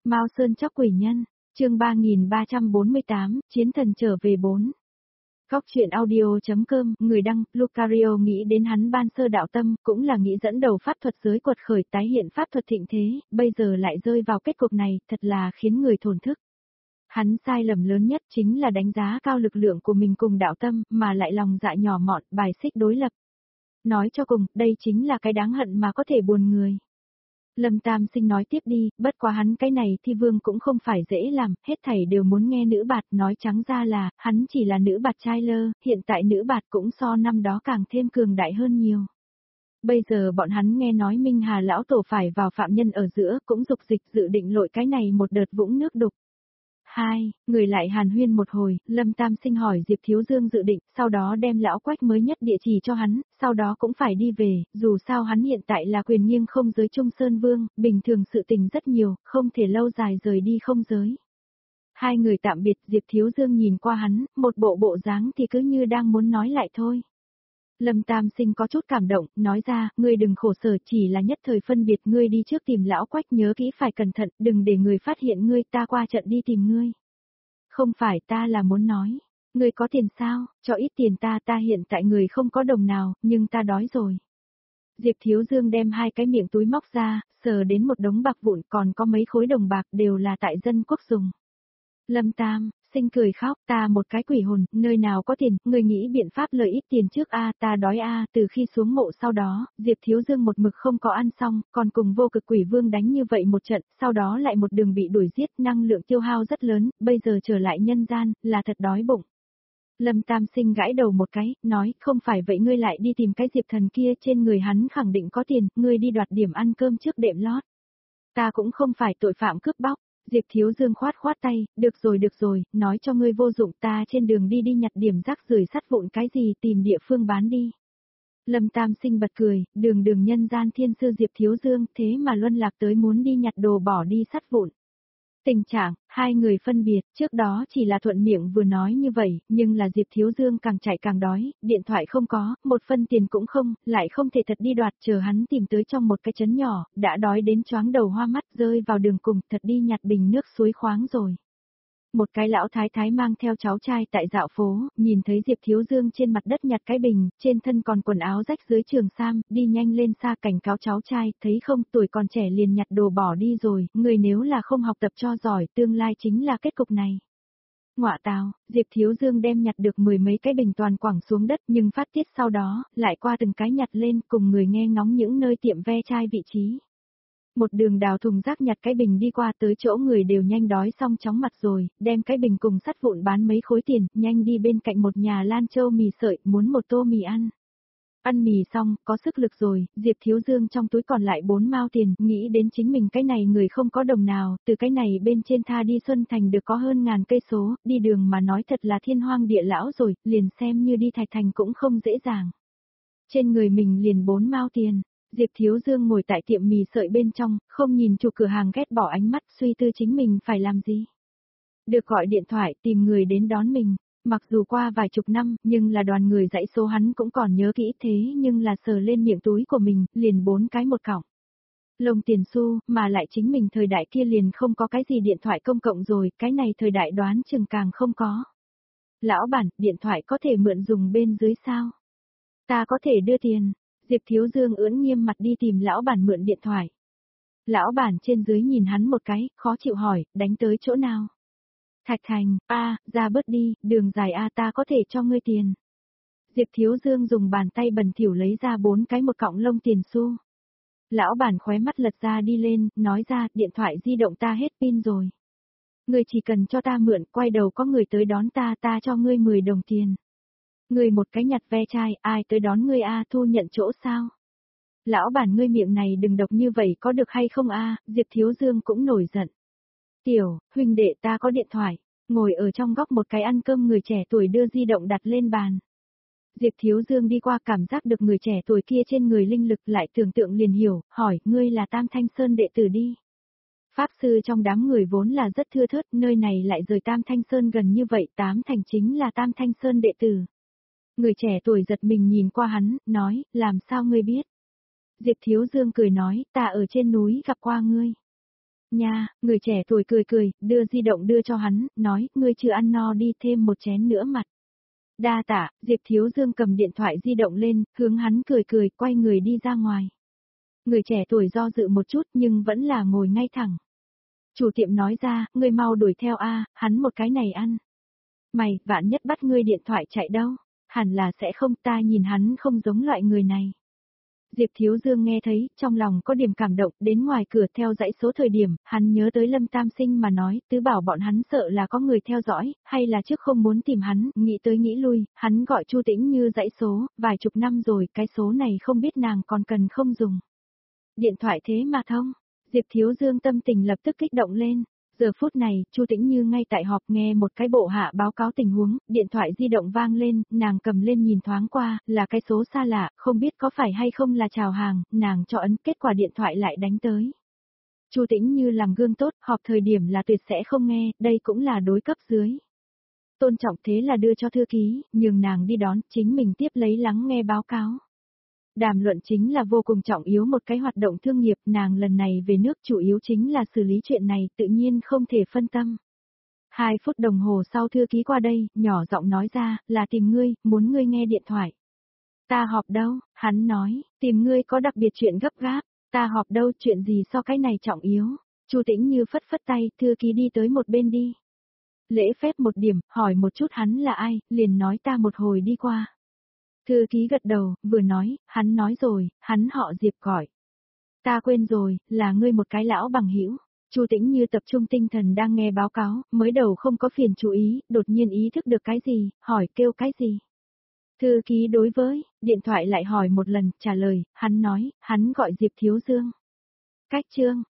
Mao Sơn chóc quỷ nhân, chương 3348, Chiến thần trở về 4. Góc truyện audio.com, người đăng, Lucario nghĩ đến hắn ban sơ đạo tâm, cũng là nghĩ dẫn đầu pháp thuật giới quật khởi tái hiện pháp thuật thịnh thế, bây giờ lại rơi vào kết cục này, thật là khiến người thổn thức. Hắn sai lầm lớn nhất chính là đánh giá cao lực lượng của mình cùng đạo tâm, mà lại lòng dạ nhỏ mọn, bài xích đối lập. Nói cho cùng, đây chính là cái đáng hận mà có thể buồn người. Lâm Tam Sinh nói tiếp đi, bất quá hắn cái này thi vương cũng không phải dễ làm, hết thảy đều muốn nghe nữ bạt, nói trắng ra là, hắn chỉ là nữ bạt trai lơ, hiện tại nữ bạt cũng so năm đó càng thêm cường đại hơn nhiều. Bây giờ bọn hắn nghe nói Minh Hà lão tổ phải vào phạm nhân ở giữa, cũng dục dịch dự định lội cái này một đợt vũng nước đục. Người lại hàn huyên một hồi, Lâm Tam Sinh hỏi Diệp Thiếu Dương dự định, sau đó đem lão Quách mới nhất địa chỉ cho hắn, sau đó cũng phải đi về, dù sao hắn hiện tại là quyền nghiêng không giới Trung Sơn Vương, bình thường sự tình rất nhiều, không thể lâu dài rời đi không giới. Hai người tạm biệt, Diệp Thiếu Dương nhìn qua hắn, một bộ dáng thì cứ như đang muốn nói lại thôi. Lâm Tam Sinh có chút cảm động, nói ra, ngươi đừng khổ sở, chỉ là nhất thời phân biệt, ngươi đi trước tìm lão Quách, nhớ kỹ phải cẩn thận, đừng để người phát hiện ngươi, ta qua trận đi tìm ngươi. Không phải, ta là muốn nói, ngươi có tiền sao, cho ít tiền ta hiện tại người không có đồng nào, nhưng ta đói rồi. Diệp Thiếu Dương đem hai cái miệng túi móc ra, sờ đến một đống bạc vụn, còn có mấy khối đồng bạc đều là tại dân quốc dùng. Lâm Tam Sinh cười khóc, ta một cái quỷ hồn, nơi nào có tiền, người nghĩ biện pháp lợi ít tiền trước ta đói từ khi xuống mộ sau đó, Diệp Thiếu Dương một mực không có ăn xong, còn cùng vô cực quỷ vương đánh như vậy một trận, sau đó lại một đường bị đuổi giết, năng lượng tiêu hao rất lớn, bây giờ trở lại nhân gian, là thật đói bụng. Lâm Tam Sinh gãi đầu một cái, nói, không phải vậy ngươi lại đi tìm cái Diệp thần kia, trên người hắn khẳng định có tiền, ngươi đi đoạt điểm ăn cơm trước đệm lót. Ta cũng không phải tội phạm cướp bóc. Diệp Thiếu Dương khoát tay, được rồi, nói cho ngươi vô dụng, ta trên đường đi nhặt điểm rác rưởi sắt vụn cái gì, tìm địa phương bán đi. Lâm Tam Sinh bật cười, đường nhân gian thiên sư Diệp Thiếu Dương, thế mà luân lạc tới muốn đi nhặt đồ bỏ đi sắt vụn. Tình trạng, hai người phân biệt, trước đó chỉ là thuận miệng vừa nói như vậy, nhưng là Diệp Thiếu Dương càng chạy càng đói, điện thoại không có, một phân tiền cũng không, lại không thể thật đi đoạt, chờ hắn tìm tới trong một cái trấn nhỏ, đã đói đến choáng đầu hoa mắt, rơi vào đường cùng, thật đi nhặt bình nước suối khoáng rồi. Một cái lão thái thái mang theo cháu trai tại dạo phố, nhìn thấy Diệp Thiếu Dương trên mặt đất nhặt cái bình, trên thân còn quần áo rách dưới trường sam, đi nhanh lên xa cảnh cáo cháu trai, thấy không, tuổi còn trẻ liền nhặt đồ bỏ đi rồi, người nếu là không học tập cho giỏi, tương lai chính là kết cục này. Ngọa tào, Diệp Thiếu Dương đem nhặt được mười mấy cái bình toàn quẳng xuống đất, nhưng phát tiết sau đó, lại qua từng cái nhặt lên, cùng người nghe ngóng những nơi tiệm ve chai vị trí. Một đường đào thùng rác nhặt cái bình đi qua tới chỗ người đều nhanh đói xong chóng mặt rồi, đem cái bình cùng sắt vụn bán mấy khối tiền, nhanh đi bên cạnh một nhà Lan Châu mì sợi, muốn một tô mì ăn. Ăn mì xong, có sức lực rồi, Diệp Thiếu Dương trong túi còn lại 4 mao tiền, nghĩ đến chính mình cái này người không có đồng nào, từ cái này bên trên tha đi Xuân Thành được có hơn 1000 cây số, đi đường mà nói thật là thiên hoang địa lão rồi, liền xem như đi Thạch Thành cũng không dễ dàng. Trên người mình liền 4 mao tiền. Diệp Thiếu Dương ngồi tại tiệm mì sợi bên trong, không nhìn chủ cửa hàng ghét bỏ ánh mắt, suy tư chính mình phải làm gì. Được gọi điện thoại tìm người đến đón mình, mặc dù qua vài chục năm, nhưng là đoàn người dãy số hắn cũng còn nhớ kỹ thế, nhưng là sờ lên miệng túi của mình, liền 4 cái một cọng. Lồng tiền xu, mà lại chính mình thời đại kia liền không có cái gì điện thoại công cộng rồi, cái này thời đại đoán chừng càng không có. Lão bản, điện thoại có thể mượn dùng bên dưới sao? Ta có thể đưa tiền. Diệp Thiếu Dương ưỡn nghiêm mặt đi tìm lão bản mượn điện thoại. Lão bản trên dưới nhìn hắn một cái, khó chịu hỏi, đánh tới chỗ nào? Thạch Thành, ra bớt đi, đường dài ta có thể cho ngươi tiền. Diệp Thiếu Dương dùng bàn tay bẩn thỉu lấy ra 4 cái một cọng lông tiền xu. Lão bản khóe mắt lật ra đi lên, nói ra, điện thoại di động ta hết pin rồi. Ngươi chỉ cần cho ta mượn, quay đầu có người tới đón ta cho ngươi 10 đồng tiền. Ngươi một cái nhặt ve chai, ai tới đón ngươi thu nhận chỗ sao? Lão bản ngươi miệng này đừng độc như vậy có được hay không Diệp Thiếu Dương cũng nổi giận. Tiểu, huynh đệ ta có điện thoại, ngồi ở trong góc một cái ăn cơm người trẻ tuổi đưa di động đặt lên bàn. Diệp Thiếu Dương đi qua cảm giác được người trẻ tuổi kia trên người linh lực lại tưởng tượng liền hiểu, hỏi, ngươi là Tam Thanh Sơn đệ tử đi. Pháp sư trong đám người vốn là rất thưa thớt, nơi này lại rời Tam Thanh Sơn gần như vậy, 8 thành chính là Tam Thanh Sơn đệ tử. Người trẻ tuổi giật mình nhìn qua hắn, nói, làm sao ngươi biết? Diệp Thiếu Dương cười nói, ta ở trên núi gặp qua ngươi. Nha, người trẻ tuổi cười cười, đưa di động đưa cho hắn, nói, ngươi chưa ăn no đi thêm một chén nữa mặt. Đa tạ, Diệp Thiếu Dương cầm điện thoại di động lên, hướng hắn cười cười, quay người đi ra ngoài. Người trẻ tuổi do dự một chút nhưng vẫn là ngồi ngay thẳng. Chủ tiệm nói ra, ngươi mau đuổi theo a, hắn một cái này ăn. Mày, vạn nhất bắt ngươi điện thoại chạy đâu? Hẳn là sẽ không, ta nhìn hắn không giống loại người này. Diệp Thiếu Dương nghe thấy, trong lòng có điểm cảm động, đến ngoài cửa theo dãy số thời điểm, hắn nhớ tới Lâm Tam Sinh mà nói, tứ bảo bọn hắn sợ là có người theo dõi, hay là trước không muốn tìm hắn, nghĩ tới nghĩ lui, hắn gọi Chu Tĩnh Như dãy số, vài chục năm rồi, cái số này không biết nàng còn cần không dùng. Điện thoại thế mà thông, Diệp Thiếu Dương tâm tình lập tức kích động lên. Giờ phút này, Chu Tĩnh Như ngay tại họp nghe một cái bộ hạ báo cáo tình huống, điện thoại di động vang lên, nàng cầm lên nhìn thoáng qua, là cái số xa lạ, không biết có phải hay không là chào hàng, nàng cho ấn, kết quả điện thoại lại đánh tới. Chu Tĩnh Như làm gương tốt, họp thời điểm là tuyệt sẽ không nghe, đây cũng là đối cấp dưới. Tôn trọng thế là đưa cho thư ký, nhường nàng đi đón, chính mình tiếp lấy lắng nghe báo cáo. Đàm luận chính là vô cùng trọng yếu một cái hoạt động thương nghiệp, nàng lần này về nước chủ yếu chính là xử lý chuyện này, tự nhiên không thể phân tâm. 2 phút đồng hồ sau thư ký qua đây, nhỏ giọng nói ra, là tìm ngươi, muốn ngươi nghe điện thoại. Ta họp đâu, hắn nói, tìm ngươi có đặc biệt chuyện gấp gáp, ta họp đâu, chuyện gì so cái này trọng yếu. Chu Tĩnh Như phất phất tay, thư ký đi tới một bên đi. Lễ phép một điểm, hỏi một chút hắn là ai, liền nói ta một hồi đi qua. Thư ký gật đầu, vừa nói rồi, hắn họ Diệp gọi. Ta quên rồi, là ngươi một cái lão bằng hữu. Chu Tĩnh Như tập trung tinh thần đang nghe báo cáo, mới đầu không có phiền chú ý, đột nhiên ý thức được cái gì, hỏi kêu cái gì. Thư ký đối với, điện thoại lại hỏi một lần, trả lời, hắn nói, hắn gọi Diệp Thiếu Dương. Cách chương,